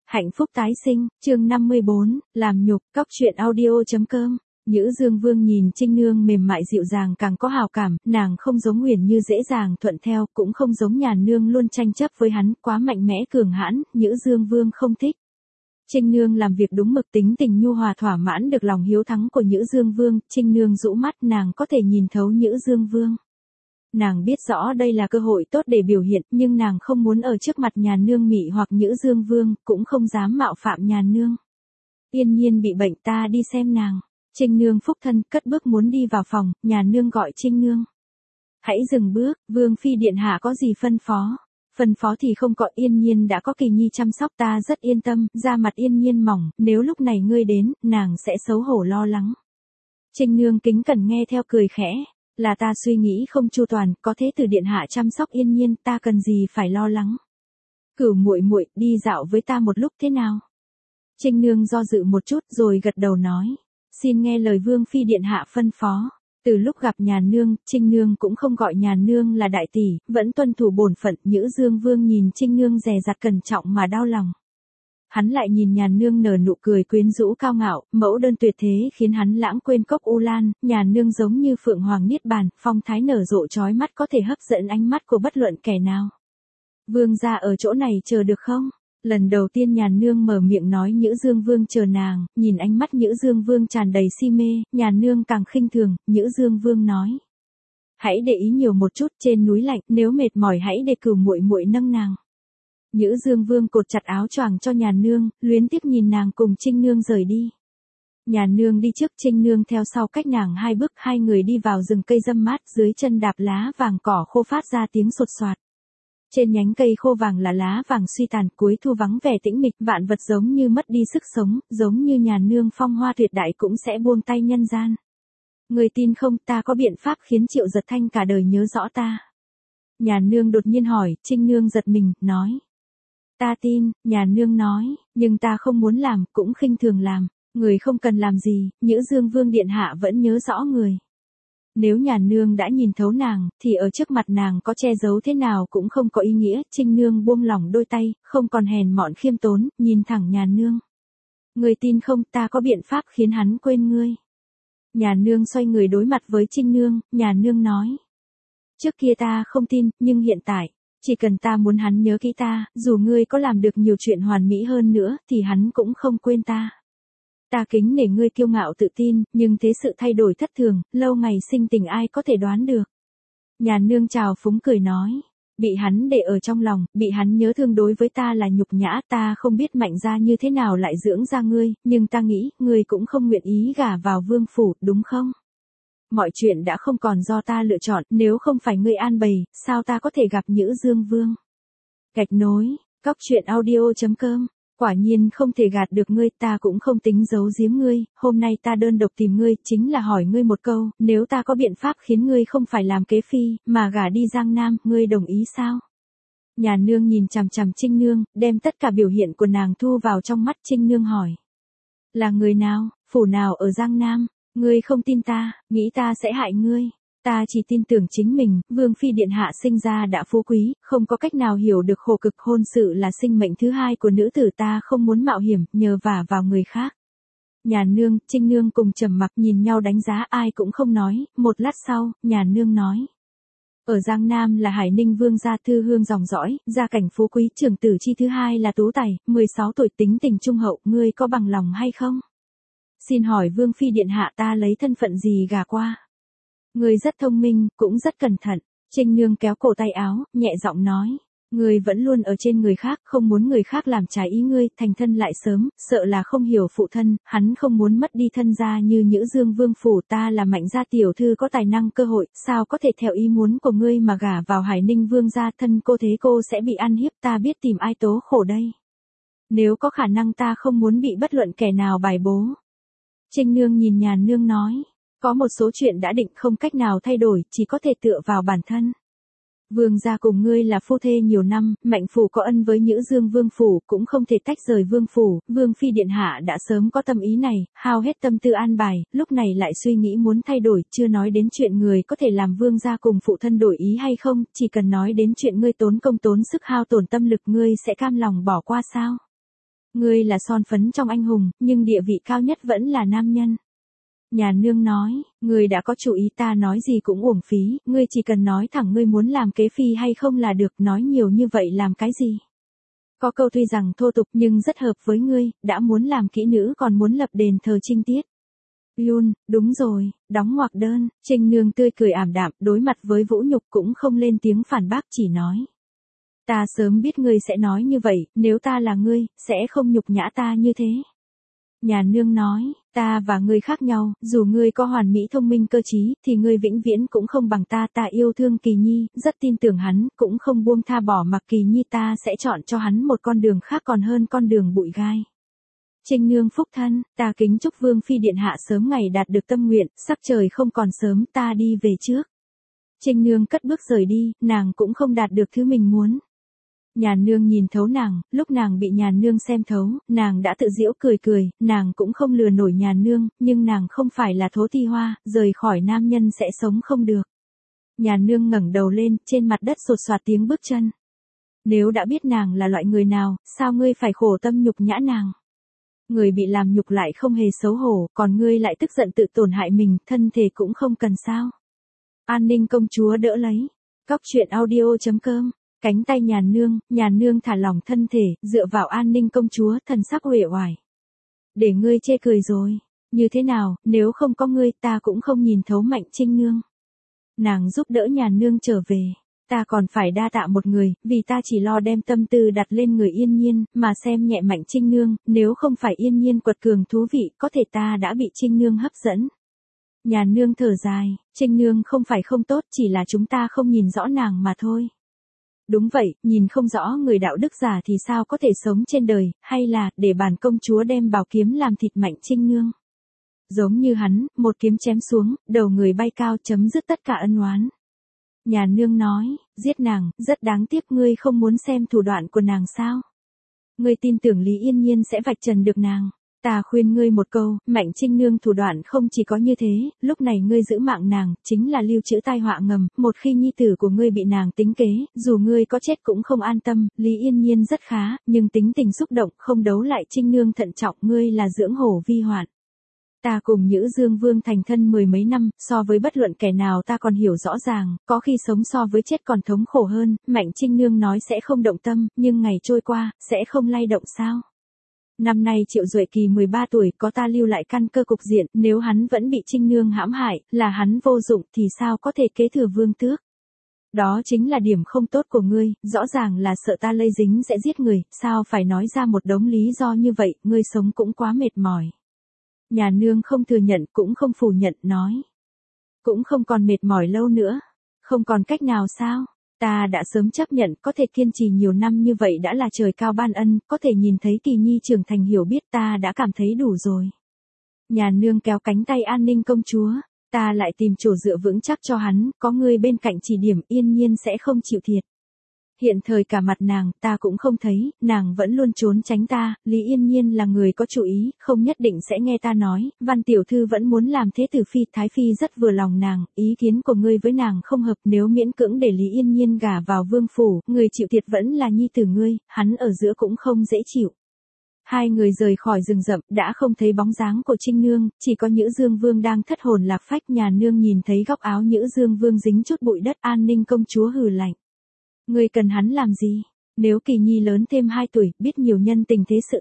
Hạnh phúc tái sinh, chương 54, làm nhục, cóc truyện audio.com. Nhữ Dương Vương nhìn Trinh Nương mềm mại dịu dàng càng có hào cảm, nàng không giống Huyền Như dễ dàng thuận theo, cũng không giống Nhàn Nương luôn tranh chấp với hắn, quá mạnh mẽ cường hãn, Nhữ Dương Vương không thích. Trinh Nương làm việc đúng mực, tính tình nhu hòa thỏa mãn được lòng hiếu thắng của Nhữ Dương Vương, Trinh Nương rũ mắt, nàng có thể nhìn thấu Nhữ Dương Vương. Nàng biết rõ đây là cơ hội tốt để biểu hiện, nhưng nàng không muốn ở trước mặt Nhàn Nương mị hoặc Nhữ Dương Vương, cũng không dám mạo phạm Nhàn Nương. Yên Nhiên bị bệnh, ta đi xem nàng. Trinh Nương phúc thân, cất bước muốn đi vào phòng, Nhàn Nương gọi Trinh Nương. Hãy dừng bước, Vương Phi Điện Hạ có gì phân phó? Phân phó thì không có, Yên Nhiên đã có Kỳ Nhi chăm sóc, ta rất yên tâm, da mặt Yên Nhiên mỏng, nếu lúc này ngươi đến, nàng sẽ xấu hổ lo lắng. Trinh Nương kính cẩn nghe theo cười khẽ. Là ta suy nghĩ không chu toàn, có thế Tử Điện Hạ chăm sóc Yên Nhiên, ta cần gì phải lo lắng. Cửu muội muội, đi dạo với ta một lúc thế nào? Trinh Nương do dự một chút rồi gật đầu nói. Xin nghe lời Vương Phi Điện Hạ phân phó. Từ lúc gặp Nhàn Nương, Trinh Nương cũng không gọi Nhàn Nương là đại tỷ, vẫn tuân thủ bổn phận. Nhữ Dương Vương nhìn Trinh Nương dè dặt cẩn trọng mà đau lòng. Hắn lại nhìn Nhàn Nương nở nụ cười quyến rũ cao ngạo, mẫu đơn tuyệt thế khiến hắn lãng quên cốc U Lan, Nhàn Nương giống như phượng hoàng niết bàn, phong thái nở rộ chói mắt có thể hấp dẫn ánh mắt của bất luận kẻ nào. Vương gia ở chỗ này chờ được không? Lần đầu tiên Nhàn Nương mở miệng nói Nhữ Dương Vương chờ nàng, nhìn ánh mắt Nhữ Dương Vương tràn đầy si mê, Nhàn Nương càng khinh thường, Nhữ Dương Vương nói. Hãy để ý nhiều một chút, trên núi lạnh, nếu mệt mỏi hãy để Cửu muội muội nâng nàng. Nhữ Dương Vương cột chặt áo choàng cho Nhàn Nương, luyến tiếc nhìn nàng cùng Trinh Nương rời đi. Nhàn Nương đi trước, Trinh Nương theo sau cách nàng 2 bước, hai người đi vào rừng cây râm mát, dưới chân đạp lá vàng cỏ khô phát ra tiếng sột soạt. Trên nhánh cây khô vàng là lá vàng suy tàn, cuối thu vắng vẻ tĩnh mịch, vạn vật giống như mất đi sức sống, giống như Nhàn Nương phong hoa tuyệt đại cũng sẽ buông tay nhân gian. Người tin không, ta có biện pháp khiến Triệu Giật Thanh cả đời nhớ rõ ta. Nhàn Nương đột nhiên hỏi, Trinh Nương giật mình, nói. Ta tin, Nhàn Nương nói, nhưng ta không muốn làm, cũng khinh thường làm. Người không cần làm gì, Nhữ Dương Vương Điện Hạ vẫn nhớ rõ người. Nếu Nhàn Nương đã nhìn thấu nàng, thì ở trước mặt nàng có che giấu thế nào cũng không có ý nghĩa. Trinh Nương buông lỏng đôi tay, không còn hèn mọn khiêm tốn, nhìn thẳng Nhàn Nương. Người tin không, ta có biện pháp khiến hắn quên ngươi. Nhàn Nương xoay người đối mặt với Trinh Nương, Nhàn Nương nói. Trước kia ta không tin, nhưng hiện tại. Chỉ cần ta muốn hắn nhớ kỹ ta, dù ngươi có làm được nhiều chuyện hoàn mỹ hơn nữa, thì hắn cũng không quên ta. Ta kính nể ngươi kiêu ngạo tự tin, nhưng thế sự thay đổi thất thường, lâu ngày sinh tình ai có thể đoán được. Nhàn Nương trào phúng cười nói, bị hắn để ở trong lòng, bị hắn nhớ thương đối với ta là nhục nhã, ta không biết Mạnh gia như thế nào lại dưỡng ra ngươi, nhưng ta nghĩ, ngươi cũng không nguyện ý gả vào vương phủ, đúng không? Mọi chuyện đã không còn do ta lựa chọn, nếu không phải ngươi an bày, sao ta có thể gặp Nhữ Dương Vương? Gạch nối, cóc truyện audio.com. Quả nhiên không thể gạt được ngươi, ta cũng không tính giấu giếm ngươi, hôm nay ta đơn độc tìm ngươi, chính là hỏi ngươi một câu, nếu ta có biện pháp khiến ngươi không phải làm kế phi, mà gả đi Giang Nam, ngươi đồng ý sao? Nhàn Nương nhìn chằm chằm Trinh Nương, đem tất cả biểu hiện của nàng thu vào trong mắt. Trinh Nương hỏi. Là người nào, phủ nào ở Giang Nam? Ngươi không tin ta, nghĩ ta sẽ hại ngươi. Ta chỉ tin tưởng chính mình, Vương Phi Điện Hạ sinh ra đã phú quý, không có cách nào hiểu được khổ cực, hôn sự là sinh mệnh thứ hai của nữ tử, ta không muốn mạo hiểm, nhờ vả vào người khác. Nhàn Nương, Trinh Nương cùng trầm mặc nhìn nhau đánh giá, ai cũng không nói, một lát sau, Nhàn Nương nói. Ở Giang Nam là Hải Ninh Vương gia thư hương dòng dõi, gia cảnh phú quý, trưởng tử chi thứ hai là Tú Tài, 16 tuổi, tính tình trung hậu, ngươi có bằng lòng hay không? Xin hỏi Vương Phi Điện Hạ, ta lấy thân phận gì gả qua? Ngươi rất thông minh, cũng rất cẩn thận. Trinh Nương kéo cổ tay áo, nhẹ giọng nói. Ngươi vẫn luôn ở trên người khác, không muốn người khác làm trái ý ngươi, thành thân lại sớm, sợ là không hiểu phụ thân, hắn không muốn mất đi thân gia như Nhữ Dương Vương phủ, ta là Mạnh gia tiểu thư có tài năng cơ hội, sao có thể theo ý muốn của ngươi mà gả vào Hải Ninh Vương gia, thân cô thế cô sẽ bị ăn hiếp, ta biết tìm ai tố khổ đây. Nếu có khả năng ta không muốn bị bất luận kẻ nào bài bố. Trinh Nương nhìn Nhàn Nương nói. Có một số chuyện đã định không cách nào thay đổi, chỉ có thể tựa vào bản thân. Vương gia cùng ngươi là phu thê nhiều năm, Mạnh phủ có ân với Nhữ Dương Vương phủ, cũng không thể tách rời Vương phủ, Vương Phi Điện Hạ đã sớm có tâm ý này, hao hết tâm tư an bài, lúc này lại suy nghĩ muốn thay đổi, chưa nói đến chuyện người có thể làm vương gia cùng phụ thân đổi ý hay không, chỉ cần nói đến chuyện ngươi tốn công tốn sức hao tổn tâm lực, ngươi sẽ cam lòng bỏ qua sao? Ngươi là son phấn trong anh hùng, nhưng địa vị cao nhất vẫn là nam nhân. Nhà nương nói, ngươi đã có chủ ý ta nói gì cũng uổng phí, ngươi chỉ cần nói thẳng ngươi muốn làm kế phi hay không là được, nói nhiều như vậy làm cái gì. Có câu tuy rằng thô tục nhưng rất hợp với ngươi, đã muốn làm kỹ nữ còn muốn lập đền thờ trinh tiết. Yun, đúng rồi, đóng ngoặc đơn, Trinh Nương tươi cười ảm đạm, đối mặt với vũ nhục cũng không lên tiếng phản bác chỉ nói. Ta sớm biết ngươi sẽ nói như vậy, nếu ta là ngươi, sẽ không nhục nhã ta như thế. Nhà nương nói, ta và ngươi khác nhau, dù ngươi có hoàn mỹ thông minh cơ trí, thì ngươi vĩnh viễn cũng không bằng ta. Ta yêu thương Kỳ Nhi, rất tin tưởng hắn, cũng không buông tha bỏ mặc Kỳ Nhi, ta sẽ chọn cho hắn một con đường khác còn hơn con đường bụi gai. Trinh Nương phúc thân, ta kính chúc Vương Phi Điện Hạ sớm ngày đạt được tâm nguyện, sắc trời không còn sớm, ta đi về trước. Trinh Nương cất bước rời đi, nàng cũng không đạt được thứ mình muốn. Nhà nương nhìn thấu nàng, lúc nàng bị nhà nương xem thấu, nàng đã tự giễu cười cười, nàng cũng không lừa nổi nhà nương, nhưng nàng không phải là thố ti hoa, rời khỏi nam nhân sẽ sống không được. Nhà nương ngẩng đầu lên, trên mặt đất sột soạt tiếng bước chân. Nếu đã biết nàng là loại người nào, sao ngươi phải khổ tâm nhục nhã nàng? Người bị làm nhục lại không hề xấu hổ, còn ngươi lại tức giận tự tổn hại mình, thân thể cũng không cần sao. An Ninh công chúa đỡ lấy. Cóc truyện audio.com. Cánh tay nhà nương thả lỏng thân thể, dựa vào An Ninh công chúa, thần sắc uể oải. Để ngươi chê cười rồi. Như thế nào, nếu không có ngươi ta cũng không nhìn thấu Mạnh Trinh Nương. Nàng giúp đỡ nhà nương trở về. Ta còn phải đa tạ một người, vì ta chỉ lo đem tâm tư đặt lên người Yên Nhiên, mà xem nhẹ Mạnh Trinh Nương, nếu không phải Yên Nhiên quật cường thú vị, có thể ta đã bị Trinh Nương hấp dẫn. Nhà nương thở dài, Trinh Nương không phải không tốt, chỉ là chúng ta không nhìn rõ nàng mà thôi. Đúng vậy, nhìn không rõ người đạo đức giả thì sao có thể sống trên đời, hay là, để bản công chúa đem bảo kiếm làm thịt Mạnh Trinh Nương. Giống như hắn, một kiếm chém xuống, đầu người bay cao chấm dứt tất cả ân oán. Nhà nương nói, giết nàng, rất đáng tiếc, ngươi không muốn xem thủ đoạn của nàng sao? Ngươi tin tưởng Lý Yên Nhiên sẽ vạch trần được nàng. Ta khuyên ngươi một câu, Mạnh Trinh Nương thủ đoạn không chỉ có như thế, lúc này ngươi giữ mạng nàng, chính là lưu trữ tai họa ngầm, một khi nhi tử của ngươi bị nàng tính kế, dù ngươi có chết cũng không an tâm, Lý Yên Nhiên rất khá, nhưng tính tình xúc động, không đấu lại Trinh Nương thận trọng, ngươi là dưỡng hổ vi hoạn. Ta cùng Nhữ Dương Vương thành thân mười mấy năm, so với bất luận kẻ nào ta còn hiểu rõ ràng, có khi sống so với chết còn thống khổ hơn, Mạnh Trinh Nương nói sẽ không động tâm, nhưng ngày trôi qua, sẽ không lay động sao? Năm nay Triệu Duệ Kỳ 13 tuổi, có ta lưu lại căn cơ cục diện, nếu hắn vẫn bị Trinh Nương hãm hại, là hắn vô dụng thì sao có thể kế thừa vương tước? Đó chính là điểm không tốt của ngươi, rõ ràng là sợ ta lây dính sẽ giết người, sao phải nói ra một đống lý do như vậy, ngươi sống cũng quá mệt mỏi. Nhà nương không thừa nhận cũng không phủ nhận, nói. Cũng không còn mệt mỏi lâu nữa. Không còn cách nào sao? Ta đã sớm chấp nhận, có thể kiên trì nhiều năm như vậy đã là trời cao ban ân, có thể nhìn thấy Kỳ Nhi trưởng thành hiểu biết ta đã cảm thấy đủ rồi. Nhà nương kéo cánh tay An Ninh công chúa, ta lại tìm chỗ dựa vững chắc cho hắn, có ngươi bên cạnh chỉ điểm, Yên Nhiên sẽ không chịu thiệt. Hiện thời cả mặt nàng, ta cũng không thấy, nàng vẫn luôn trốn tránh ta, Lý Yên Nhiên là người có chủ ý, không nhất định sẽ nghe ta nói, Văn tiểu thư vẫn muốn làm thế tử phi, Thái phi rất vừa lòng nàng, ý kiến của ngươi với nàng không hợp, nếu miễn cưỡng để Lý Yên Nhiên gả vào vương phủ, người chịu thiệt vẫn là nhi tử ngươi, hắn ở giữa cũng không dễ chịu. Hai người rời khỏi rừng rậm, đã không thấy bóng dáng của Trinh Nương, chỉ có Nhữ Dương Vương đang thất hồn lạc phách. Nhà nương nhìn thấy góc áo Nhữ Dương Vương dính chút bụi đất, An Ninh công chúa hừ lạnh. Ngươi cần hắn làm gì? Nếu Kỳ Nhi lớn thêm 2 tuổi, biết nhiều nhân tình thế sự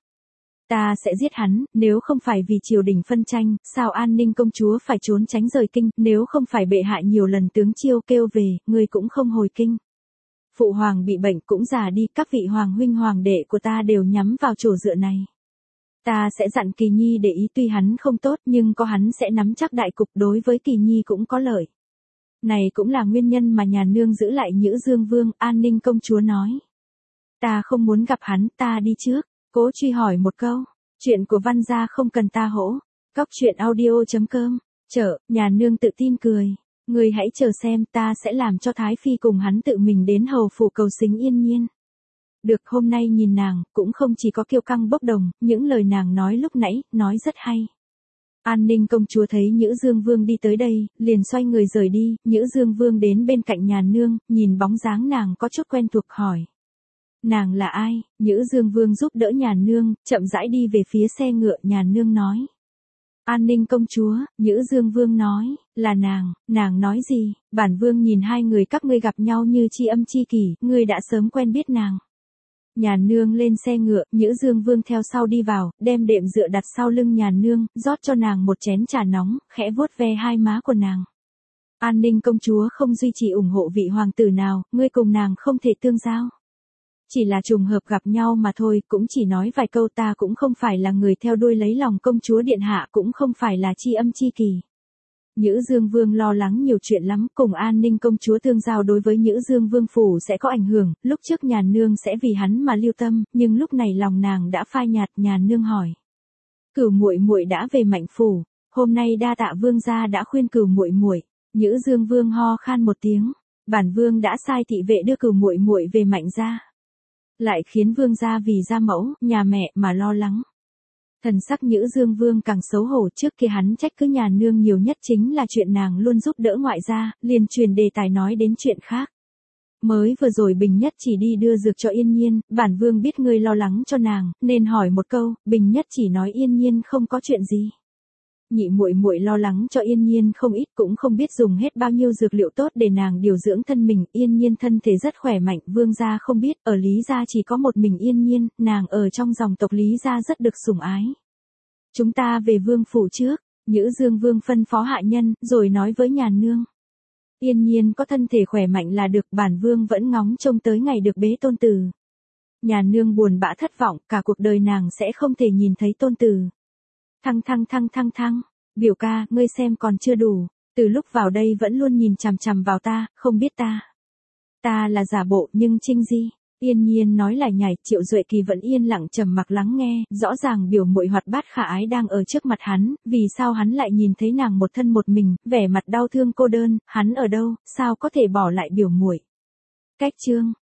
ta sẽ giết hắn, nếu không phải vì triều đình phân tranh, sao An Ninh công chúa phải trốn tránh rời kinh, nếu không phải bệ hạ nhiều lần tướng chiêu kêu về, ngươi cũng không hồi kinh. Phụ hoàng bị bệnh cũng già đi, các vị hoàng huynh hoàng đệ của ta đều nhắm vào chỗ dựa này. Ta sẽ dặn Kỳ Nhi để ý, tuy hắn không tốt nhưng có hắn sẽ nắm chắc đại cục, đối với Kỳ Nhi cũng có lợi. Này cũng là nguyên nhân mà nhà nương giữ lại Nhữ Dương Vương, An Ninh công chúa nói. Ta không muốn gặp hắn, ta đi trước. Cố truy hỏi một câu, chuyện của Văn gia không cần ta hỗ. Cóc truyện audio.com, nhà nương tự tin cười. Ngươi hãy chờ xem, ta sẽ làm cho Thái phi cùng hắn tự mình đến hầu phủ cầu xính Yên Nhiên. Được, hôm nay nhìn nàng, cũng không chỉ có kiêu căng bốc đồng, những lời nàng nói lúc nãy, nói rất hay. An Ninh công chúa thấy Nhữ Dương Vương đi tới đây, liền xoay người rời đi, Nhữ Dương Vương đến bên cạnh nhà nương, nhìn bóng dáng nàng có chút quen thuộc hỏi. Nàng là ai? Nhữ Dương Vương giúp đỡ nhà nương, chậm rãi đi về phía xe ngựa, nhà nương nói. An Ninh công chúa, Nhữ Dương Vương nói, là nàng nói gì? Bản vương nhìn hai người các ngươi gặp nhau như tri âm tri kỷ, ngươi đã sớm quen biết nàng. Nhà nương lên xe ngựa, Nhữ Dương Vương theo sau đi vào, đem đệm dựa đặt sau lưng nhà nương, rót cho nàng một chén trà nóng, khẽ vuốt ve hai má của nàng. An Ninh công chúa không duy trì ủng hộ vị hoàng tử nào, ngươi cùng nàng không thể tương giao. Chỉ là trùng hợp gặp nhau mà thôi, cũng chỉ nói vài câu, ta cũng không phải là người theo đuôi lấy lòng công chúa điện hạ, cũng không phải là tri âm tri kỳ. Nhữ Dương Vương lo lắng nhiều chuyện lắm, cùng An Ninh công chúa tương giao đối với Nhữ Dương Vương phủ sẽ có ảnh hưởng, lúc trước nhà nương sẽ vì hắn mà lưu tâm, nhưng lúc này lòng nàng đã phai nhạt, nhà nương hỏi. Cửu muội muội đã về Mạnh phủ, hôm nay đa tạ vương gia đã khuyên cửu muội muội. Nhữ Dương Vương ho khan một tiếng, bản vương đã sai thị vệ đưa cửu muội muội về Mạnh gia. Lại khiến vương gia vì gia mẫu, nhà mẹ mà lo lắng. Thần sắc Nhữ Dương Vương càng xấu hổ, trước kia hắn trách cứ nhà nương nhiều nhất chính là chuyện nàng luôn giúp đỡ ngoại gia, liền truyền đề tài nói đến chuyện khác. Mới vừa rồi Bình Nhất chỉ đi đưa dược cho Yên Nhiên, bản vương biết ngươi lo lắng cho nàng, nên hỏi một câu, Bình Nhất chỉ nói Yên Nhiên không có chuyện gì. Nhị muội muội lo lắng cho Yên Nhiên không ít, cũng không biết dùng hết bao nhiêu dược liệu tốt để nàng điều dưỡng thân mình. Yên Nhiên thân thể rất khỏe mạnh, vương gia không biết, ở Lý gia chỉ có một mình Yên Nhiên, nàng ở trong dòng tộc Lý gia rất được sủng ái. Chúng ta về vương phủ trước, Nhữ Dương Vương phân phó hạ nhân, rồi nói với nhà nương. Yên Nhiên có thân thể khỏe mạnh là được, bản vương vẫn ngóng trông tới ngày được bế tôn tử. Nhà nương buồn bã thất vọng, cả cuộc đời nàng sẽ không thể nhìn thấy tôn tử. Thăng, biểu ca, ngươi xem còn chưa đủ, từ lúc vào đây vẫn luôn nhìn chằm chằm vào ta, không biết ta là giả bộ, nhưng Trinh Di. Yên Nhiên nói lại nhảy, Triệu Duệ Kỳ vẫn yên lặng trầm mặc lắng nghe, rõ ràng biểu muội hoạt bát khả ái đang ở trước mặt hắn, vì sao hắn lại nhìn thấy nàng một thân một mình, vẻ mặt đau thương cô đơn, hắn ở đâu, sao có thể bỏ lại biểu muội. Cách chương